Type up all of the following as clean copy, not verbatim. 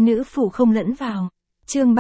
Nữ phụ không lẫn vào. Chương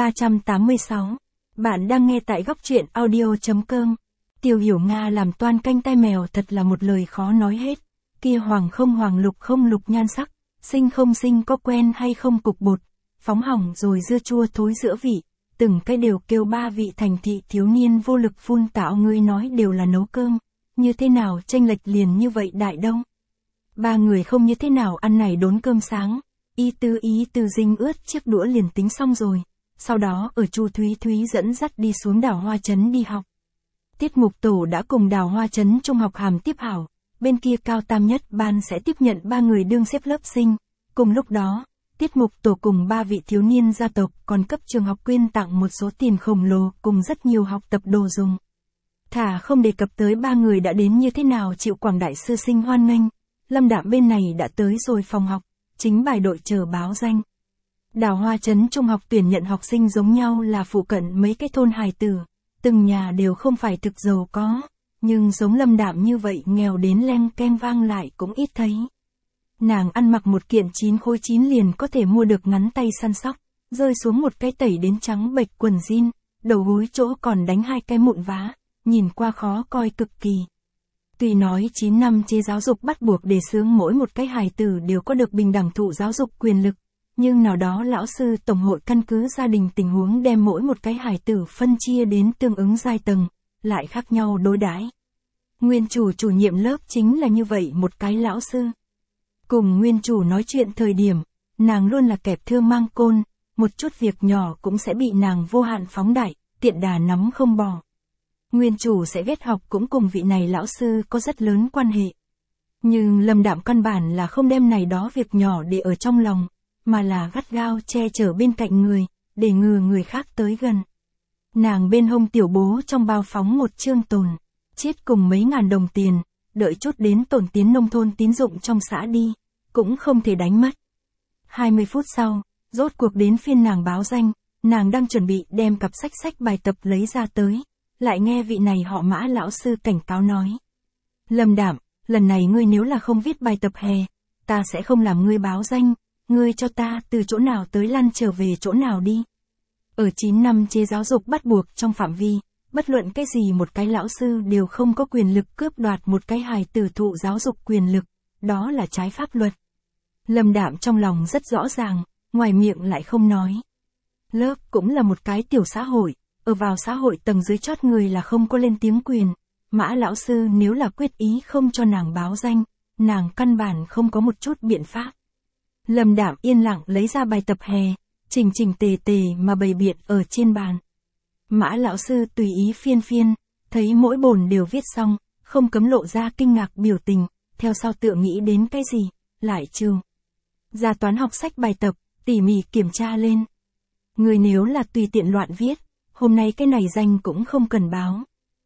386. Bạn đang nghe tại góc truyện audio.com. Tiêu Hiểu Nga làm toan canh tai mèo thật là một lời khó nói hết. Kia hoàng không lục nhan sắc, sinh không sinh có quen hay không cục bột, phóng hỏng rồi dưa chua thối giữa vị, từng cái đều kêu ba vị thành thị thiếu niên vô lực phun tạo ngươi nói đều là nấu cơm, như thế nào chênh lệch liền như vậy đại đông. Ba người không như thế nào ăn này đốn cơm sáng, ý tư dinh ướt chiếc đũa liền tính xong rồi, sau đó ở Chu Thúy dẫn dắt đi xuống Đào Hoa Trấn đi học. Tiết mục tổ đã cùng Đào Hoa Trấn trung học hàm tiếp hảo, bên kia cao tam nhất ban sẽ tiếp nhận 3 người đương xếp lớp sinh, cùng lúc đó, tiết mục tổ cùng 3 vị thiếu niên gia tộc còn cấp trường học quyên tặng một số tiền khổng lồ cùng rất nhiều học tập đồ dùng. Thả không đề cập tới 3 người đã đến như thế nào chịu Quảng Đại sư sinh hoan nghênh, Lâm Đạm bên này đã tới rồi phòng học, chính bài đội chờ báo danh. Đào Hoa Trấn trung học tuyển nhận học sinh giống nhau là phụ cận mấy cái thôn hài tử, từng nhà đều không phải thực giàu có, nhưng giống Lâm Đạm như vậy nghèo đến leng keng vang lại cũng ít thấy. Nàng ăn mặc một kiện 9 khối 9 liền có thể mua được ngắn tay săn sóc, rơi xuống một cái tẩy đến trắng bệch quần jean, đầu gối chỗ còn đánh 2 cái mụn vá, nhìn qua khó coi cực kỳ. Tuy nói 9 năm chế giáo dục bắt buộc đề xướng mỗi một cái hài tử đều có được bình đẳng thụ giáo dục quyền lực, nhưng nào đó lão sư tổng hội căn cứ gia đình tình huống đem mỗi một cái hài tử phân chia đến tương ứng giai tầng, lại khác nhau đối đãi. Nguyên chủ nhiệm lớp chính là như vậy một cái lão sư. Cùng nguyên chủ nói chuyện thời điểm, nàng luôn là kẹp thưa mang côn, một chút việc nhỏ cũng sẽ bị nàng vô hạn phóng đại, tiện đà nắm không bỏ. Nguyên chủ sẽ ghét học cũng cùng vị này lão sư có rất lớn quan hệ. Nhưng Lâm Đạm căn bản là không đem này đó việc nhỏ để ở trong lòng, mà là gắt gao che chở bên cạnh người, để ngừa người khác tới gần. Nàng bên hông tiểu bố trong bao phóng một chương tồn, chiết cùng mấy ngàn đồng tiền, đợi chút đến tổn tiến nông thôn tín dụng trong xã đi, cũng không thể đánh mất. 20 phút sau, rốt cuộc đến phiên nàng báo danh, nàng đang chuẩn bị đem cặp sách bài tập lấy ra tới, lại nghe vị này họ Mã lão sư cảnh cáo nói. Lâm Đạm, lần này ngươi nếu là không viết bài tập hè, ta sẽ không làm ngươi báo danh, ngươi cho ta từ chỗ nào tới lăn trở về chỗ nào đi. Ở 9 năm chế giáo dục bắt buộc trong phạm vi, bất luận cái gì một cái lão sư đều không có quyền lực cướp đoạt một cái hài tử thụ giáo dục quyền lực, đó là trái pháp luật. Lâm Đạm trong lòng rất rõ ràng, ngoài miệng lại không nói. Lớp cũng là một cái tiểu xã hội, ở vào xã hội tầng dưới chót người là không có lên tiếng quyền. Mã lão sư nếu là quyết ý không cho nàng báo danh, nàng căn bản không có một chút biện pháp. Lâm Đạm yên lặng lấy ra bài tập hè, chỉnh tề mà bày biện ở trên bàn. Mã lão sư tùy ý phiên, thấy mỗi bồn đều viết xong, không cấm lộ ra kinh ngạc biểu tình, theo sau tựa nghĩ đến cái gì, lại trừ. Ra toán học sách bài tập, tỉ mỉ kiểm tra lên. Người nếu là tùy tiện loạn viết, hôm nay cái này danh cũng không cần báo.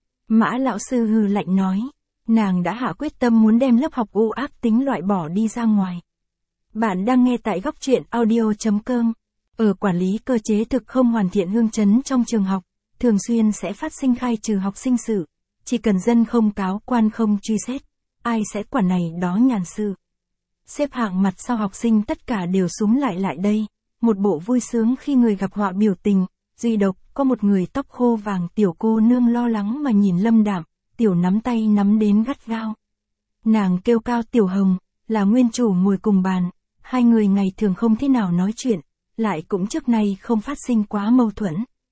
Mã lão sư hừ lạnh nói, nàng đã hạ quyết tâm muốn đem lớp học u ác tính loại bỏ đi ra ngoài. Bạn đang nghe tại góc truyện audio.com. Ở quản lý cơ chế thực không hoàn thiện hương chấn trong trường học, thường xuyên sẽ phát sinh khai trừ học sinh sự. Chỉ cần dân không cáo quan không truy xét, ai sẽ quản này đó nhàn sự. Xếp hạng mặt sau học sinh tất cả đều súm lại đây, một bộ vui sướng khi người gặp họa biểu tình, duy độc có một người tóc khô vàng tiểu cô nương lo lắng mà nhìn Lâm Đạm, tiểu nắm tay nắm đến gắt gao. Nàng kêu cao Tiểu Hồng, là nguyên chủ ngồi cùng bàn, hai người ngày thường không thế nào nói chuyện, lại cũng trước nay không phát sinh quá mâu thuẫn.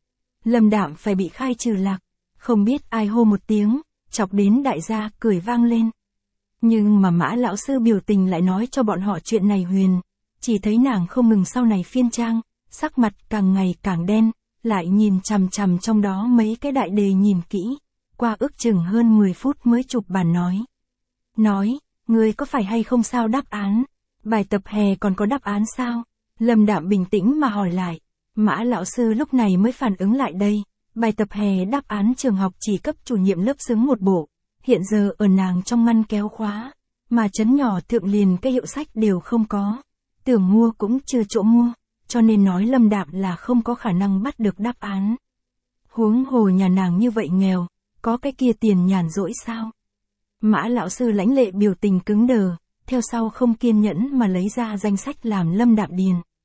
Lâm Đạm phải bị khai trừ lạc, không biết ai hô một tiếng, chọc đến đại gia cười vang lên. Nhưng mà Mã lão sư biểu tình lại nói cho bọn họ chuyện này huyền, chỉ thấy nàng không ngừng sau này phiên trang, sắc mặt càng ngày càng đen, lại nhìn chằm trong đó mấy cái đại đề nhìn kỹ, qua ước chừng hơn 10 phút mới chụp bàn nói, ngươi có phải hay không sao đáp án, bài tập hè còn có đáp án sao? Lâm Đạm bình tĩnh mà hỏi lại, Mã lão sư lúc này mới phản ứng lại đây, bài tập hè đáp án trường học chỉ cấp chủ nhiệm lớp xứng một bộ, hiện giờ ở nàng trong ngăn kéo khóa, mà trấn nhỏ thượng liền cái hiệu sách đều không có, tưởng mua cũng chưa chỗ mua, cho nên nói Lâm Đạm là không có khả năng bắt được đáp án. Huống hồ nhà nàng như vậy nghèo, có cái kia tiền nhàn rỗi sao? Mã lão sư lãnh lệ biểu tình cứng đờ, theo sau không kiên nhẫn mà lấy ra danh sách làm Lâm Đạm điền.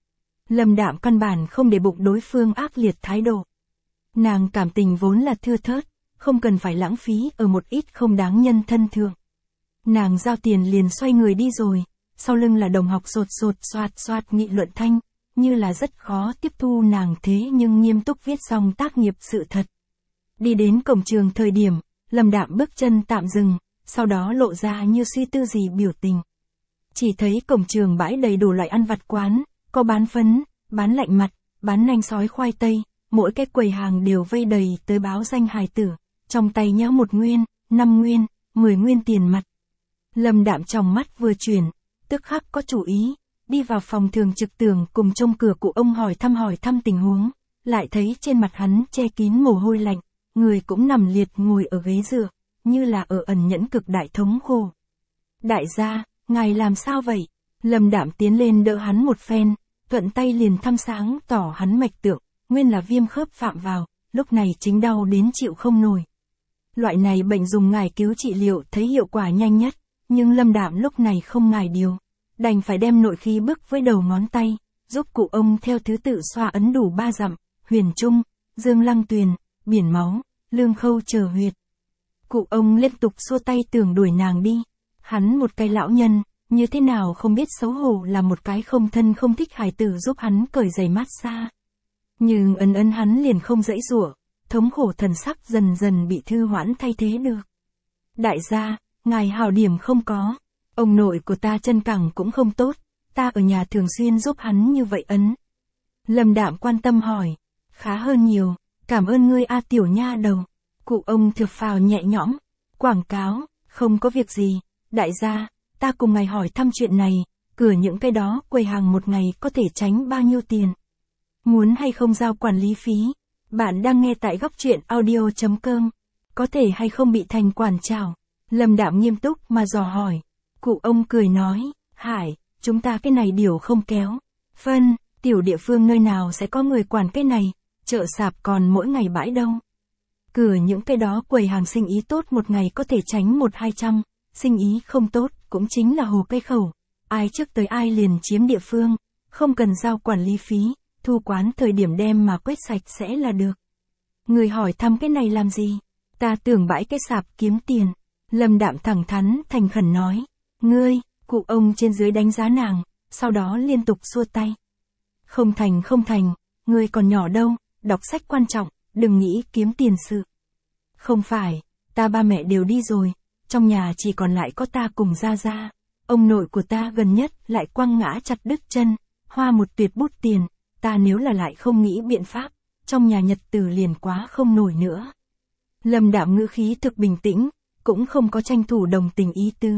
Lâm Đạm căn bản không để bụng đối phương ác liệt thái độ. Nàng cảm tình vốn là thưa thớt, không cần phải lãng phí ở một ít không đáng nhân thân thượng. Nàng giao tiền liền xoay người đi rồi, sau lưng là đồng học sột sột soạt soạt nghị luận thanh, như là rất khó tiếp thu nàng thế nhưng nghiêm túc viết xong tác nghiệp sự thật. Đi đến cổng trường thời điểm, Lâm Đạm bước chân tạm dừng, sau đó lộ ra như suy tư gì biểu tình. Chỉ thấy cổng trường bãi đầy đủ loại ăn vặt quán, có bán phấn, bán lạnh mặt, bán nanh sói khoai tây, mỗi cái quầy hàng đều vây đầy tới báo danh hài tử, trong tay nhớ 1 nguyên, 5 nguyên, 10 nguyên tiền mặt. Lâm Đạm trong mắt vừa chuyển, tức khắc có chủ ý, đi vào phòng thường trực tưởng cùng trông cửa cụ ông hỏi thăm tình huống, lại thấy trên mặt hắn che kín mồ hôi lạnh, người cũng nằm liệt ngồi ở ghế dựa, như là ở ẩn nhẫn cực đại thống khổ. Đại gia, ngài làm sao vậy? Lâm Đạm tiến lên đỡ hắn một phen, thuận tay liền thăm sáng tỏ hắn mạch tượng, nguyên là viêm khớp phạm vào, lúc này chính đau đến chịu không nổi. Loại này bệnh dùng ngải cứu trị liệu thấy hiệu quả nhanh nhất, nhưng Lâm Đạm lúc này không ngải điều, đành phải đem nội khí bức với đầu ngón tay, giúp cụ ông theo thứ tự xoa ấn đủ 3 dặm, Huyền Trung, Dương Lăng Tuyền, Biển Máu, Lương Khâu chờ huyệt. Cụ ông liên tục xua tay tưởng đuổi nàng đi, hắn một cái lão nhân, như thế nào không biết xấu hổ là một cái không thân không thích hài tử giúp hắn cởi giày massage. Nhưng ấn hắn liền không dãy giụa, thống khổ thần sắc dần dần bị thư hoãn thay thế được. Đại gia, ngài hảo điểm không có, ông nội của ta chân cẳng cũng không tốt, ta ở nhà thường xuyên giúp hắn như vậy ấn. Lâm Đạm quan tâm hỏi, khá hơn nhiều, cảm ơn ngươi a tiểu nha đầu. Cụ ông thược phào nhẹ nhõm, quảng cáo, không có việc gì, đại gia, ta cùng ngài hỏi thăm chuyện này, cửa những cái đó quầy hàng một ngày có thể tránh bao nhiêu tiền? Muốn hay không giao quản lý phí? Bạn đang nghe tại góc truyện audio.com, có thể hay không bị thành quản trảo? Lâm Đạm nghiêm túc mà dò hỏi, cụ ông cười nói, Hải, chúng ta cái này điều không kéo. Phân, tiểu địa phương nơi nào sẽ có người quản cái này, chợ sạp còn mỗi ngày bãi đâu. Cửa những cái đó quầy hàng sinh ý tốt một ngày có thể tránh 100-200, sinh ý không tốt cũng chính là hồ cây khẩu, ai trước tới ai liền chiếm địa phương, không cần giao quản lý phí, thu quán thời điểm đem mà quét sạch sẽ là được. Người hỏi thăm cái này làm gì? Ta tưởng bãi cái sạp kiếm tiền. Lâm Đạm thẳng thắn thành khẩn nói, ngươi, cụ ông trên dưới đánh giá nàng, sau đó liên tục xua tay. Không thành, ngươi còn nhỏ đâu, đọc sách quan trọng, đừng nghĩ kiếm tiền sự. Không phải, ta ba mẹ đều đi rồi, trong nhà chỉ còn lại có ta cùng Gia Gia, ông nội của ta gần nhất lại quăng ngã chặt đứt chân, hoa một tuyệt bút tiền, ta nếu là lại không nghĩ biện pháp, trong nhà nhật tử liền quá không nổi nữa. Lâm Đạm ngữ khí thực bình tĩnh, cũng không có tranh thủ đồng tình ý tứ.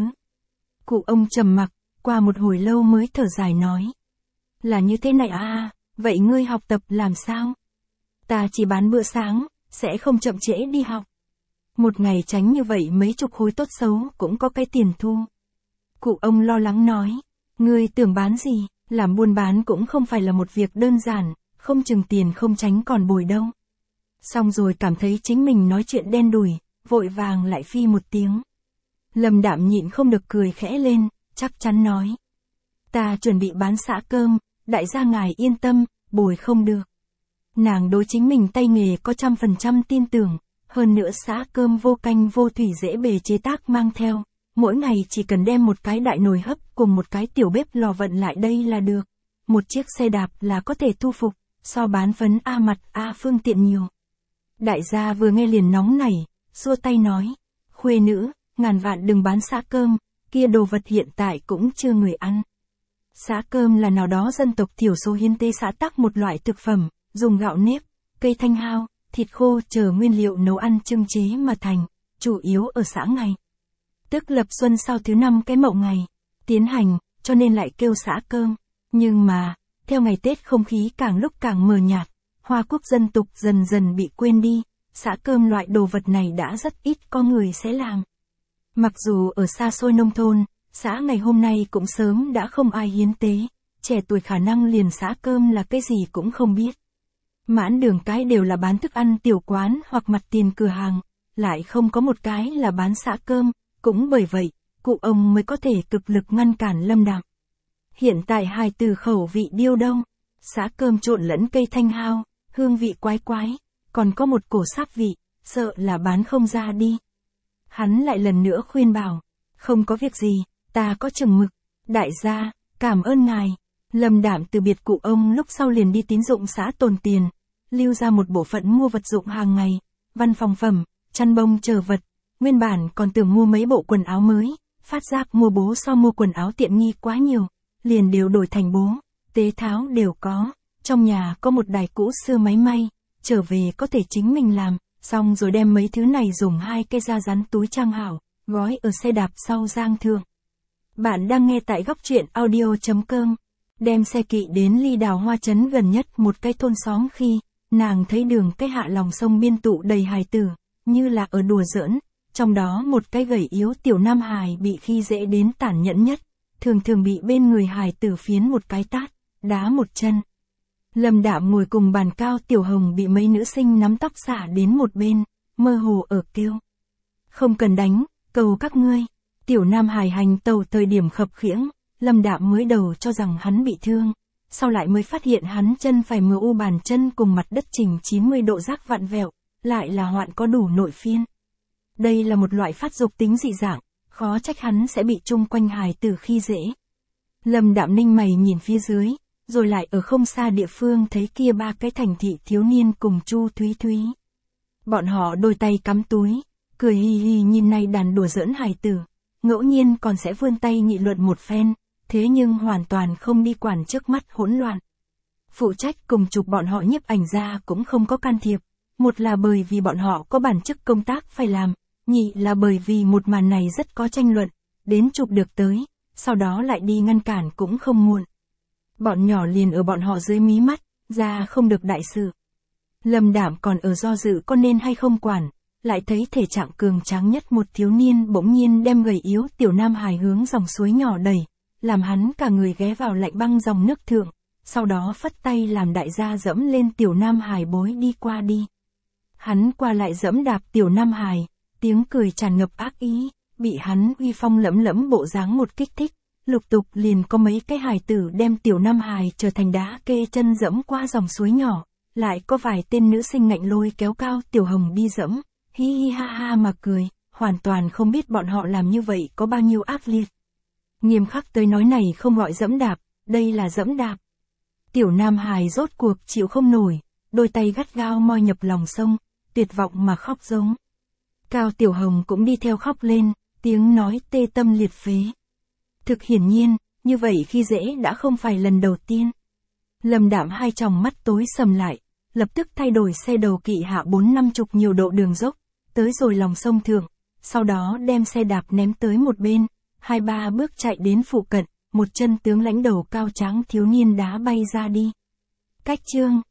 Cụ ông trầm mặc, qua một hồi lâu mới thở dài nói. Là như thế này à, vậy ngươi học tập làm sao? Ta chỉ bán bữa sáng, sẽ không chậm trễ đi học. Một ngày tránh như vậy mấy chục khối tốt xấu cũng có cái tiền thu. Cụ ông lo lắng nói, ngươi tưởng bán gì, làm buôn bán cũng không phải là một việc đơn giản, không chừng tiền không tránh còn bồi đâu. Xong rồi cảm thấy chính mình nói chuyện đen đủi, vội vàng lại phi một tiếng. Lâm Đạm nhịn không được cười khẽ lên, chắc chắn nói. Ta chuẩn bị bán xã cơm, đại gia ngài yên tâm, bồi không được. Nàng đối chính mình tay nghề có 100% tin tưởng, hơn nữa xã cơm vô canh vô thủy dễ bề chế tác mang theo, mỗi ngày chỉ cần đem một cái đại nồi hấp cùng một cái tiểu bếp lò vận lại đây là được. Một chiếc xe đạp là có thể thu phục, so bán phấn A mặt A phương tiện nhiều. Đại gia vừa nghe liền nóng nảy, xua tay nói, khuê nữ, ngàn vạn đừng bán xã cơm, kia đồ vật hiện tại cũng chưa người ăn. Xã cơm là nào đó dân tộc thiểu số hiến tế xã tắc một loại thực phẩm, dùng gạo nếp, cây thanh hao, thịt khô chờ nguyên liệu nấu ăn trưng chế mà thành, chủ yếu ở xã ngày. Tức lập xuân sau thứ 5 cái mậu ngày, tiến hành, cho nên lại kêu xã cơm. Nhưng mà, theo ngày Tết không khí càng lúc càng mờ nhạt, hoa quốc dân tục dần dần bị quên đi, xã cơm loại đồ vật này đã rất ít có người sẽ làm. Mặc dù ở xa xôi nông thôn, xã ngày hôm nay cũng sớm đã không ai hiến tế, trẻ tuổi khả năng liền xã cơm là cái gì cũng không biết. Mãn đường cái đều là bán thức ăn tiểu quán hoặc mặt tiền cửa hàng, lại không có một cái là bán xã cơm, cũng bởi vậy, cụ ông mới có thể cực lực ngăn cản Lâm Đạm. Hiện tại hài từ khẩu vị điêu đâu, Xã cơm trộn lẫn cây thanh hao, hương vị quái quái, còn có một cổ sáp vị, sợ là bán không ra đi. Hắn lại lần nữa khuyên bảo, không có việc gì, ta có chừng mực. Đại gia, cảm ơn ngài. Lâm Đạm từ biệt cụ ông lúc sau liền đi tín dụng xã tồn tiền, lưu ra một bộ phận mua vật dụng hàng ngày, văn phòng phẩm, chăn bông chờ vật. Nguyên bản còn tưởng mua mấy bộ quần áo mới, phát giác mua bố so mua quần áo tiện nghi quá nhiều, liền đều đổi thành bố, tế tháo đều có. Trong nhà có một đài cũ xưa máy may, trở về có thể chính mình làm, xong rồi đem mấy thứ này dùng 2 cây da rắn túi trang hảo, gói ở xe đạp sau giang thượng. Bạn đang nghe tại góc truyện audio.com. Đem xe kỵ đến ly Đào Hoa trấn gần nhất một cái thôn xóm khi, nàng thấy đường cái hạ lòng sông biên tụ đầy hài tử, như là ở đùa giỡn, trong đó một cái gầy yếu tiểu nam hài bị khi dễ đến tàn nhẫn nhất, thường thường bị bên người hài tử phiến một cái tát, đá một chân. Lâm Đạm ngồi cùng bàn cao, Tiểu Hồng bị mấy nữ sinh nắm tóc xả đến một bên, mơ hồ ở kêu. Không cần đánh, cầu các ngươi. Tiểu nam hài hành tàu thời điểm khập khiễng, Lâm Đạm mới đầu cho rằng hắn bị thương, sau lại mới phát hiện hắn chân phải mờ u, bàn chân cùng mặt đất chỉnh 90 độ rác vặn vẹo, lại là hoạn có đủ nội phiên. Đây là một loại phát dục tính dị dạng, khó trách hắn sẽ bị chung quanh hài tử khi dễ. Lâm Đạm ninh mày nhìn phía dưới, rồi lại ở không xa địa phương thấy kia 3 cái thành thị thiếu niên cùng Chu Thúy Thúy. Bọn họ đôi tay cắm túi, cười hì hì nhìn này đàn đùa giỡn hài tử, ngẫu nhiên còn sẽ vươn tay nghị luận một phen, thế nhưng hoàn toàn không đi quản trước mắt hỗn loạn. Phụ trách cùng chụp bọn họ nhiếp ảnh ra cũng không có can thiệp, một là bởi vì bọn họ có bản chức công tác phải làm, nhị là bởi vì một màn này rất có tranh luận, đến chụp được tới, sau đó lại đi ngăn cản cũng không muộn. Bọn nhỏ liền ở bọn họ dưới mí mắt, ra không được đại sự. Lâm Đạm còn ở do dự có nên hay không quản, lại thấy thể trạng cường tráng nhất một thiếu niên bỗng nhiên đem gầy yếu tiểu nam hài hướng dòng suối nhỏ đẩy, làm hắn cả người ghé vào lạnh băng dòng nước thượng, sau đó phất tay làm đại gia dẫm lên tiểu nam hài bối đi qua đi. Hắn qua lại dẫm đạp tiểu nam hài, tiếng cười tràn ngập ác ý, bị hắn uy phong lẫm lẫm bộ dáng một kích thích, lục tục liền có mấy cái hài tử đem tiểu nam hài trở thành đá kê chân dẫm qua dòng suối nhỏ, lại có vài tên nữ sinh ngạnh lôi kéo cao Tiểu Hồng đi dẫm, hi hi ha ha mà cười, hoàn toàn không biết bọn họ làm như vậy có bao nhiêu ác liệt. Nghiêm khắc tới nói này không gọi dẫm đạp, đây là dẫm đạp. Tiểu nam hài rốt cuộc chịu không nổi, đôi tay gắt gao moi nhập lòng sông, tuyệt vọng mà khóc giống. Cao Tiểu Hồng cũng đi theo khóc lên, tiếng nói tê tâm liệt phế. Thực hiển nhiên, như vậy khi dễ đã không phải lần đầu tiên. Lâm Đạm hai tròng mắt tối sầm lại, lập tức thay đổi xe đầu kỵ hạ 40-50 nhiều độ đường dốc, tới rồi lòng sông thượng, sau đó đem xe đạp ném tới một bên, 2-3 bước chạy đến phụ cận, một chân tướng lãnh đầu cao tráng thiếu niên đá bay ra đi. Cách chương